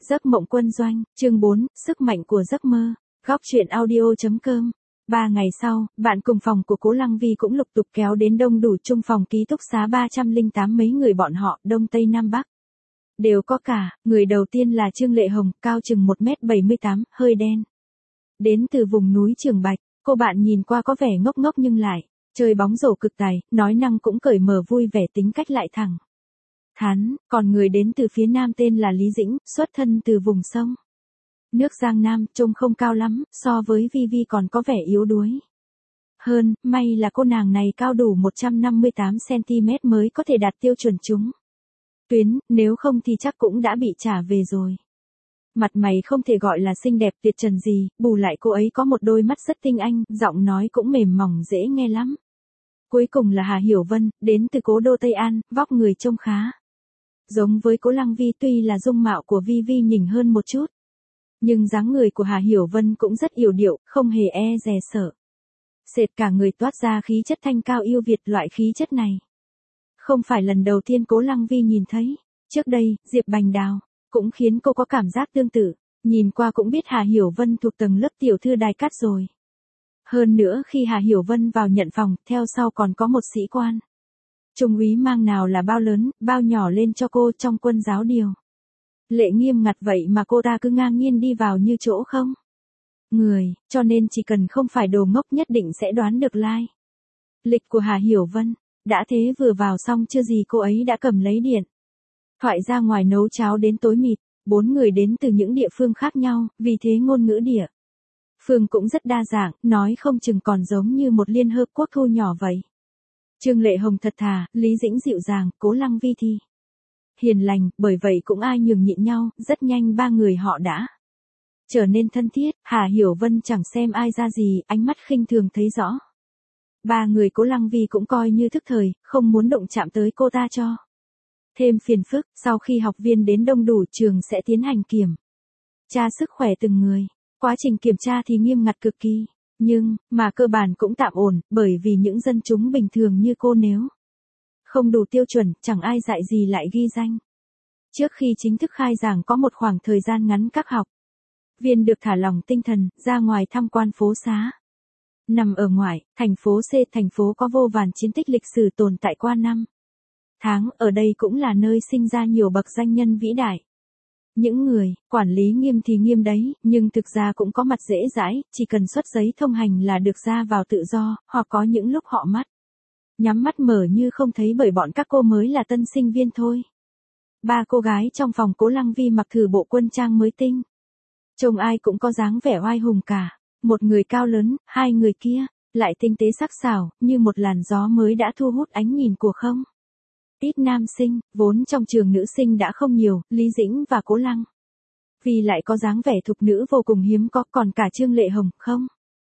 Giấc mộng quân doanh, chương 4, sức mạnh của giấc mơ. Góc truyện audio.com. 3 ngày sau, bạn cùng phòng của Cố Lăng Vi cũng lục tục kéo đến đông đủ chung phòng ký túc xá 308 mấy người bọn họ, Đông Tây Nam Bắc. Đều có cả, người đầu tiên là Trương Lệ Hồng, cao chừng 1m78, hơi đen. Đến từ vùng núi Trường Bạch, cô bạn nhìn qua có vẻ ngốc ngốc nhưng lại, chơi bóng rổ cực tài, nói năng cũng cởi mở vui vẻ, tính cách lại thẳng thắn. Còn người đến từ phía nam tên là Lý Dĩnh, xuất thân từ vùng sông nước Giang Nam, trông không cao lắm, so với Vi Vi còn có vẻ yếu đuối hơn, may là cô nàng này cao đủ 158cm mới có thể đạt tiêu chuẩn trúng tuyến, nếu không thì chắc cũng đã bị trả về rồi. Mặt mày không thể gọi là xinh đẹp tuyệt trần gì, bù lại cô ấy có một đôi mắt rất tinh anh, giọng nói cũng mềm mỏng dễ nghe lắm. Cuối cùng là Hà Hiểu Vân, đến từ cố đô Tây An, vóc người trông khá giống với Cố Lăng Vi, tuy là dung mạo của Vi Vi nhỉnh hơn một chút. Nhưng dáng người của Hà Hiểu Vân cũng rất yểu điệu, không hề e dè sợ sệt, cả người toát ra khí chất thanh cao yêu Việt. Loại khí chất này không phải lần đầu tiên Cố Lăng Vi nhìn thấy. Trước đây, Diệp Bành Đào cũng khiến cô có cảm giác tương tự, nhìn qua cũng biết Hà Hiểu Vân thuộc tầng lớp tiểu thư đài cát rồi. Hơn nữa khi Hà Hiểu Vân vào nhận phòng, theo sau còn có một sĩ quan trung úy mang nào là bao lớn, bao nhỏ lên cho cô trong quân giáo điều lệ nghiêm ngặt, vậy mà cô ta cứ ngang nhiên đi vào như chỗ không người, cho nên chỉ cần không phải đồ ngốc nhất định sẽ đoán được lai lịch của Hà Hiểu Vân. Đã thế vừa vào xong chưa gì cô ấy đã cầm lấy điện thoại ra ngoài nấu cháo đến tối mịt. 4 người đến từ những địa phương khác nhau, vì thế ngôn ngữ địa phương cũng rất đa dạng, nói không chừng còn giống như một liên hợp quốc thu nhỏ vậy. Trương Lệ Hồng thật thà, Lý Dĩnh dịu dàng, Cố Lăng Vi thì hiền lành, bởi vậy cũng ai nhường nhịn nhau, rất nhanh ba người họ đã trở nên thân thiết. Hà Hiểu Vân chẳng xem ai ra gì, ánh mắt khinh thường thấy rõ. Ba người Cố Lăng Vi cũng coi như thức thời, không muốn động chạm tới cô ta cho thêm phiền phức. Sau khi học viên đến đông đủ, trường sẽ tiến hành kiểm tra sức khỏe từng người. Quá trình kiểm tra thì nghiêm ngặt cực kỳ, nhưng mà cơ bản cũng tạm ổn, bởi vì những dân chúng bình thường như cô nếu không đủ tiêu chuẩn, chẳng ai dạy gì lại ghi danh. Trước khi chính thức khai giảng có một khoảng thời gian ngắn, các học viên được thả lỏng tinh thần, ra ngoài tham quan phố xá. Nằm ở ngoại, thành phố C, thành phố có vô vàn chiến tích lịch sử tồn tại qua năm tháng, ở đây cũng là nơi sinh ra nhiều bậc danh nhân vĩ đại. Những người quản lý nghiêm thì nghiêm đấy, nhưng thực ra cũng có mặt dễ dãi, chỉ cần xuất giấy thông hành là được ra vào tự do, hoặc có những lúc họ mắt nhắm mắt mở như không thấy, bởi bọn các cô mới là tân sinh viên thôi. Ba cô gái trong phòng Cố Lăng Vi mặc thử bộ quân trang mới tinh, trông ai cũng có dáng vẻ oai hùng cả. Một người cao lớn, hai người kia lại tinh tế sắc sảo, như một làn gió mới đã thu hút ánh nhìn của không ít nam sinh. Vốn trong trường nữ sinh đã không nhiều, Lý Dĩnh và Cố Lăng Vi lại có dáng vẻ thục nữ vô cùng hiếm có, còn cả Trương Lệ Hồng, không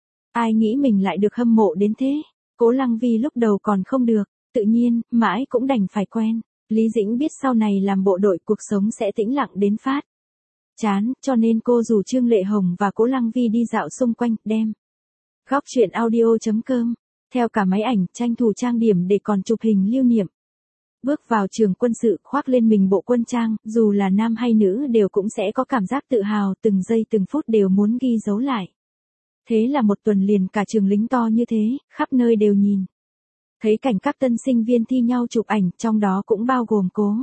ai nghĩ mình lại được hâm mộ đến thế. Cố Lăng Vi lúc đầu còn không được tự nhiên, mãi cũng đành phải quen. Lý Dĩnh biết sau này làm bộ đội cuộc sống sẽ tĩnh lặng đến phát chán, cho nên cô rủ Trương Lệ Hồng và Cố Lăng Vi đi dạo xung quanh, đem góc truyện audio.com theo cả máy ảnh, tranh thủ trang điểm để còn chụp hình lưu niệm. Bước vào trường quân sự, khoác lên mình bộ quân trang, dù là nam hay nữ đều cũng sẽ có cảm giác tự hào, từng giây từng phút đều muốn ghi dấu lại. Thế là một tuần liền cả trường lính to như thế, khắp nơi đều nhìn thấy cảnh các tân sinh viên thi nhau chụp ảnh, trong đó cũng bao gồm Cố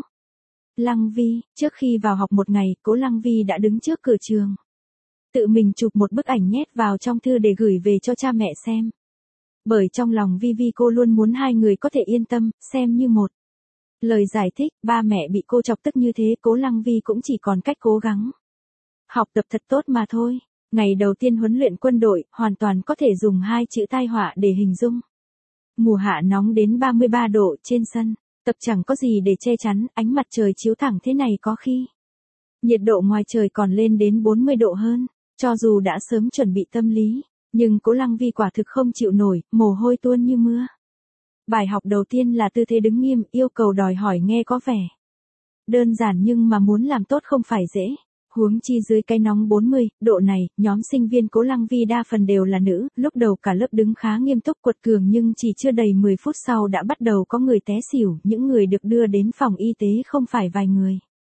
Lăng Vi. Trước khi vào học một ngày, Cố Lăng Vi đã đứng trước cửa trường, tự mình chụp một bức ảnh nhét vào trong thư để gửi về cho cha mẹ xem. Bởi trong lòng Vi Vi cô luôn muốn hai người có thể yên tâm, xem như một lời giải thích. Ba mẹ bị cô chọc tức như thế, Cố Lăng Vi cũng chỉ còn cách cố gắng học tập thật tốt mà thôi. Ngày đầu tiên huấn luyện quân đội, hoàn toàn có thể dùng hai chữ tai họa để hình dung. Mùa hạ nóng đến 33 độ, trên sân tập chẳng có gì để che chắn, ánh mặt trời chiếu thẳng thế này có khi nhiệt độ ngoài trời còn lên đến 40 độ hơn. Cho dù đã sớm chuẩn bị tâm lý, nhưng Cố Lăng Vi quả thực không chịu nổi, mồ hôi tuôn như mưa. Bài học đầu tiên là tư thế đứng nghiêm, yêu cầu đòi hỏi nghe có vẻ đơn giản nhưng mà muốn làm tốt không phải dễ. Huống chi dưới cái nóng 40 độ này, nhóm sinh viên Cố Lăng Vi đa phần đều là nữ, lúc đầu cả lớp đứng khá nghiêm túc quật cường, nhưng chỉ chưa đầy 10 phút sau đã bắt đầu có người té xỉu, những người được đưa đến phòng y tế không phải vài người,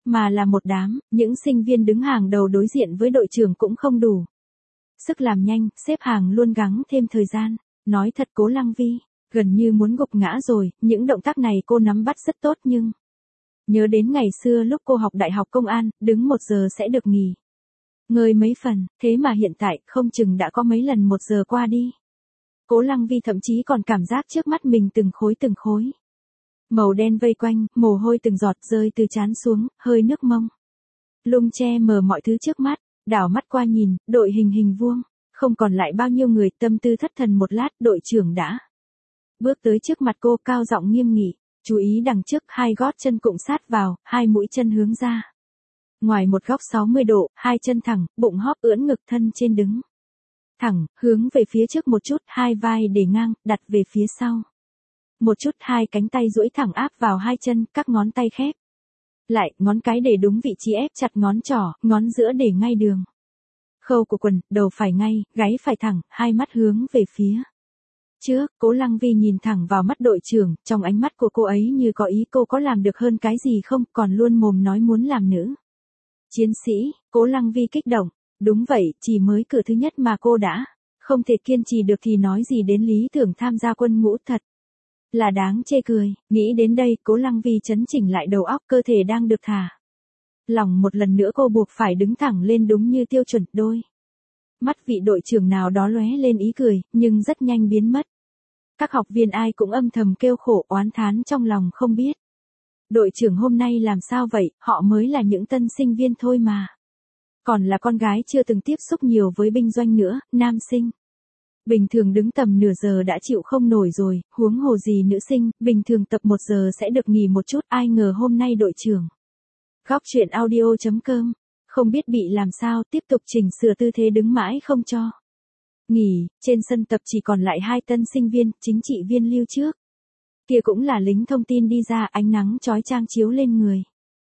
mà là một đám, những sinh viên đứng hàng đầu đối diện với đội trưởng cũng không đủ sức làm nhanh, xếp hàng luôn gắng thêm thời gian. Nói thật Cố Lăng Vi, gần như muốn gục ngã rồi, những động tác này cô nắm bắt rất tốt nhưng nhớ đến ngày xưa lúc cô học đại học công an, đứng 1 giờ sẽ được nghỉ ngơi mấy phần, thế mà hiện tại không chừng đã có mấy lần 1 giờ qua đi. Cố Lăng Vi thậm chí còn cảm giác trước mắt mình từng khối màu đen vây quanh, mồ hôi từng giọt rơi từ trán xuống, hơi nước mông lung che mờ mọi thứ trước mắt, đảo mắt qua nhìn, đội hình vuông, không còn lại bao nhiêu người, tâm tư thất thần một lát, đội trưởng đã bước tới trước mặt cô, cao giọng nghiêm nghị, chú ý đằng trước, 2 gót chân cụng sát vào, 2 mũi chân hướng ra ngoài một góc 60 độ, 2 chân thẳng, bụng hóp ưỡn ngực, thân trên đứng thẳng, hướng về phía trước một chút, 2 vai để ngang, đặt về phía sau một chút, 2 cánh tay duỗi thẳng áp vào 2 chân, các ngón tay khép lại, ngón cái để đúng vị trí, ép chặt ngón trỏ, ngón giữa để ngay đường khâu của quần, đầu phải ngay, gáy phải thẳng, 2 mắt hướng về phía trước. Cố Lăng Vi nhìn thẳng vào mắt đội trưởng, trong ánh mắt của cô ấy như có ý cô có làm được hơn cái gì không, còn luôn mồm nói muốn làm nữ chiến sĩ. Cố Lăng Vi kích động, đúng vậy, chỉ mới cửa thứ nhất mà cô đã không thể kiên trì được thì nói gì đến lý tưởng tham gia quân ngũ, thật là đáng chê cười. Nghĩ đến đây, Cố Lăng Vi chấn chỉnh lại đầu óc, cơ thể đang được thả lỏng một lần nữa, cô buộc phải đứng thẳng lên đúng như tiêu chuẩn. Đôi mắt vị đội trưởng nào đó lóe lên ý cười, nhưng rất nhanh biến mất. Các học viên ai cũng âm thầm kêu khổ, oán thán trong lòng, không biết đội trưởng hôm nay làm sao vậy, họ mới là những tân sinh viên thôi mà. Còn là con gái chưa từng tiếp xúc nhiều với binh doanh nữa, nam sinh bình thường đứng tầm nửa giờ đã chịu không nổi rồi, huống hồ gì nữ sinh, bình thường tập 1 giờ sẽ được nghỉ một chút, ai ngờ hôm nay đội trưởng. Góc truyện audio.com, không biết bị làm sao, tiếp tục chỉnh sửa tư thế đứng mãi không cho nghỉ. Trên sân tập chỉ còn lại 2 tân sinh viên, chính trị viên lưu trước kia cũng là lính thông tin đi ra, ánh nắng chói chang chiếu lên người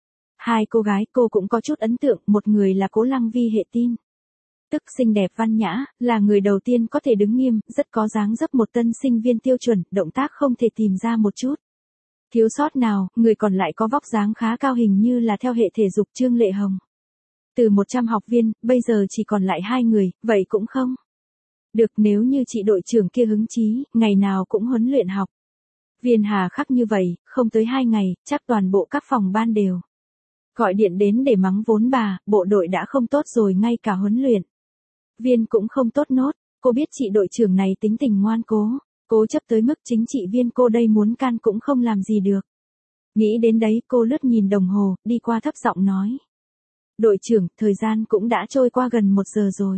2 cô gái. Cô cũng có chút ấn tượng, một người là Cố Lăng Vi hệ tin, tức xinh đẹp văn nhã, là người đầu tiên có thể đứng nghiêm, rất có dáng dấp, một tân sinh viên tiêu chuẩn, động tác không thể tìm ra một chút thiếu sót nào. Người còn lại có vóc dáng khá cao, hình như là theo hệ thể dục, Trương Lệ Hồng. Từ 100 học viên, bây giờ chỉ còn lại 2 người, vậy cũng không được, nếu như chị đội trưởng kia hứng chí, ngày nào cũng huấn luyện học viên hà khắc như vậy, không tới 2 ngày, chắc toàn bộ các phòng ban đều gọi điện đến để mắng vốn bà, bộ đội đã không tốt rồi, ngay cả huấn luyện viên cũng không tốt nốt. Cô biết chị đội trưởng này tính tình ngoan cố chấp tới mức chính trị viên cô đây muốn can cũng không làm gì được. Nghĩ đến đấy, cô lướt nhìn đồng hồ, đi qua thấp giọng nói, đội trưởng, thời gian cũng đã trôi qua gần 1 giờ rồi.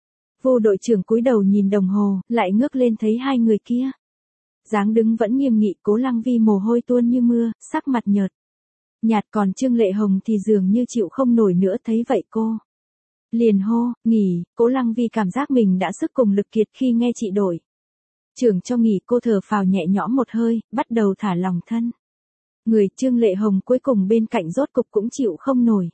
Vô đội trưởng cúi đầu nhìn đồng hồ, lại ngước lên thấy 2 người kia dáng đứng vẫn nghiêm nghị. Cố Lăng Vi mồ hôi tuôn như mưa, sắc mặt nhợt nhạt, còn Trương Lệ Hồng thì dường như chịu không nổi nữa, thấy vậy cô liền hô, nghỉ. Cố Lăng Vi cảm giác mình đã sức cùng lực kiệt khi nghe chị đội trưởng cho nghỉ, cô thở phào nhẹ nhõm một hơi, bắt đầu thả lỏng thân người. Trương Lệ Hồng cuối cùng bên cạnh rốt cục cũng chịu không nổi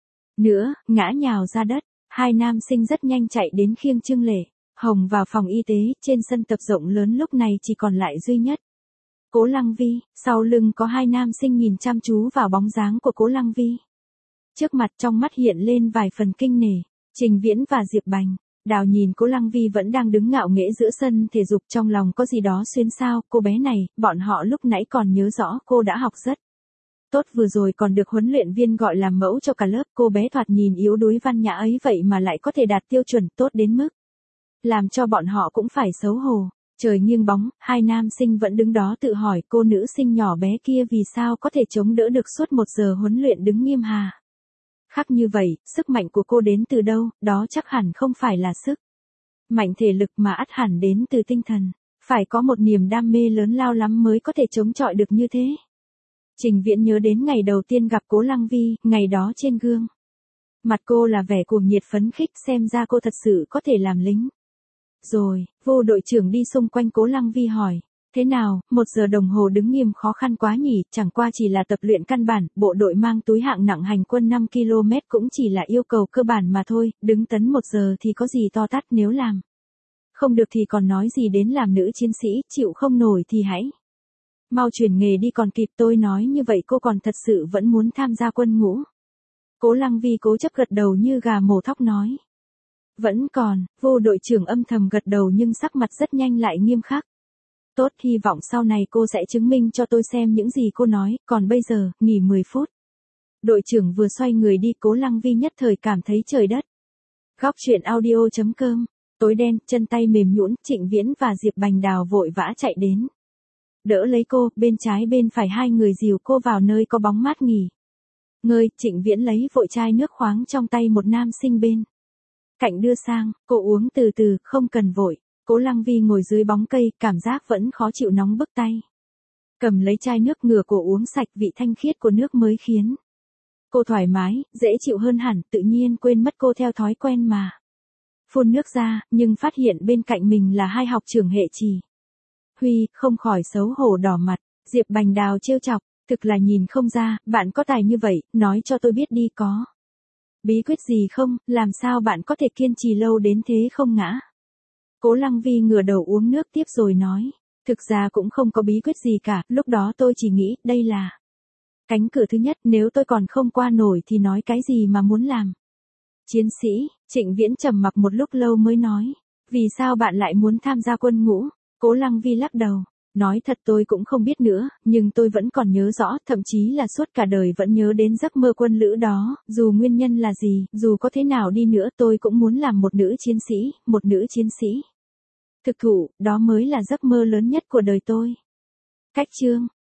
nữa, ngã nhào ra đất. 2 nam sinh rất nhanh chạy đến khiêng Trương Lệ Hồng vào phòng y tế. Trên sân tập rộng lớn lúc này chỉ còn lại duy nhất Cố Lăng Vi, sau lưng có 2 nam sinh nhìn chăm chú vào bóng dáng của Cố Lăng Vi. Trước mặt, trong mắt hiện lên vài phần kinh nể. Trình Viễn và Diệp Bành, Đào nhìn Cố Lăng Vi vẫn đang đứng ngạo nghễ giữa sân thể dục, trong lòng có gì đó xuyến xao. Cô bé này, bọn họ lúc nãy còn nhớ rõ cô đã học rất tốt, vừa rồi còn được huấn luyện viên gọi làm mẫu cho cả lớp. Cô bé thoạt nhìn yếu đuối văn nhã ấy vậy mà lại có thể đạt tiêu chuẩn tốt đến mức làm cho bọn họ cũng phải xấu hổ. Trời nghiêng bóng, 2 nam sinh vẫn đứng đó tự hỏi cô nữ sinh nhỏ bé kia vì sao có thể chống đỡ được suốt 1 giờ huấn luyện đứng nghiêm hà khắc như vậy. Sức mạnh của cô đến từ đâu? Đó chắc hẳn không phải là sức mạnh thể lực mà ắt hẳn đến từ tinh thần. Phải có một niềm đam mê lớn lao lắm mới có thể chống chọi được như thế. Trình Viễn nhớ đến ngày đầu tiên gặp Cố Lăng Vi, ngày đó trên gương mặt cô là vẻ cuồng nhiệt phấn khích, xem ra cô thật sự có thể làm lính rồi. Vô đội trưởng đi xung quanh Cố Lăng Vi hỏi, thế nào, 1 giờ đồng hồ đứng nghiêm khó khăn quá nhỉ? Chẳng qua chỉ là tập luyện căn bản, bộ đội mang túi hạng nặng hành quân 5 km cũng chỉ là yêu cầu cơ bản mà thôi, đứng tấn 1 giờ thì có gì to tát, nếu làm không được thì còn nói gì đến làm nữ chiến sĩ, chịu không nổi thì hãy mau chuyển nghề đi còn kịp. Tôi nói như vậy cô còn thật sự vẫn muốn tham gia quân ngũ. Cố Lăng Vi cố chấp gật đầu như gà mổ thóc nói. Vẫn còn, Vô đội trưởng âm thầm gật đầu nhưng sắc mặt rất nhanh lại nghiêm khắc. Tốt, hy vọng sau này cô sẽ chứng minh cho tôi xem những gì cô nói, còn bây giờ, nghỉ 10 phút. Đội trưởng vừa xoay người đi, Cố Lăng Vi nhất thời cảm thấy trời đất. Góc truyện audio.com. Tối đen, chân tay mềm nhũn, Trịnh Viễn và Diệp Bành Đào vội vã chạy đến. Đỡ lấy cô, bên trái bên phải hai người dìu cô vào nơi có bóng mát nghỉ ngơi. Trịnh Viễn lấy vội chai nước khoáng trong tay một nam sinh bên cạnh đưa sang, cô uống từ từ, không cần vội. Cố Lăng Vi ngồi dưới bóng cây, cảm giác vẫn khó chịu, nóng bức tay. Cầm lấy chai nước ngửa cổ uống sạch, vị thanh khiết của nước mới khiến cô thoải mái, dễ chịu hơn hẳn, tự nhiên quên mất cô theo thói quen mà phun nước ra, nhưng phát hiện bên cạnh mình là hai học trưởng hệ chỉ huy, không khỏi xấu hổ đỏ mặt. Diệp Bành Đào trêu chọc, thực là nhìn không ra, bạn có tài như vậy, nói cho tôi biết đi, có bí quyết gì không, làm sao bạn có thể kiên trì lâu đến thế không ngã. Cố Lăng Vi ngửa đầu uống nước tiếp rồi nói, thực ra cũng không có bí quyết gì cả, lúc đó tôi chỉ nghĩ, đây là cánh cửa thứ nhất, nếu tôi còn không qua nổi thì nói cái gì mà muốn làm chiến sĩ. Trịnh Viễn trầm mặc một lúc lâu mới nói, vì sao bạn lại muốn tham gia quân ngũ? Cố Lăng Vi lắc đầu, nói thật tôi cũng không biết nữa, nhưng tôi vẫn còn nhớ rõ, thậm chí là suốt cả đời vẫn nhớ đến giấc mơ quân lữ đó, dù nguyên nhân là gì, dù có thế nào đi nữa tôi cũng muốn làm một nữ chiến sĩ, một nữ chiến sĩ thực thụ, đó mới là giấc mơ lớn nhất của đời tôi. Cách chương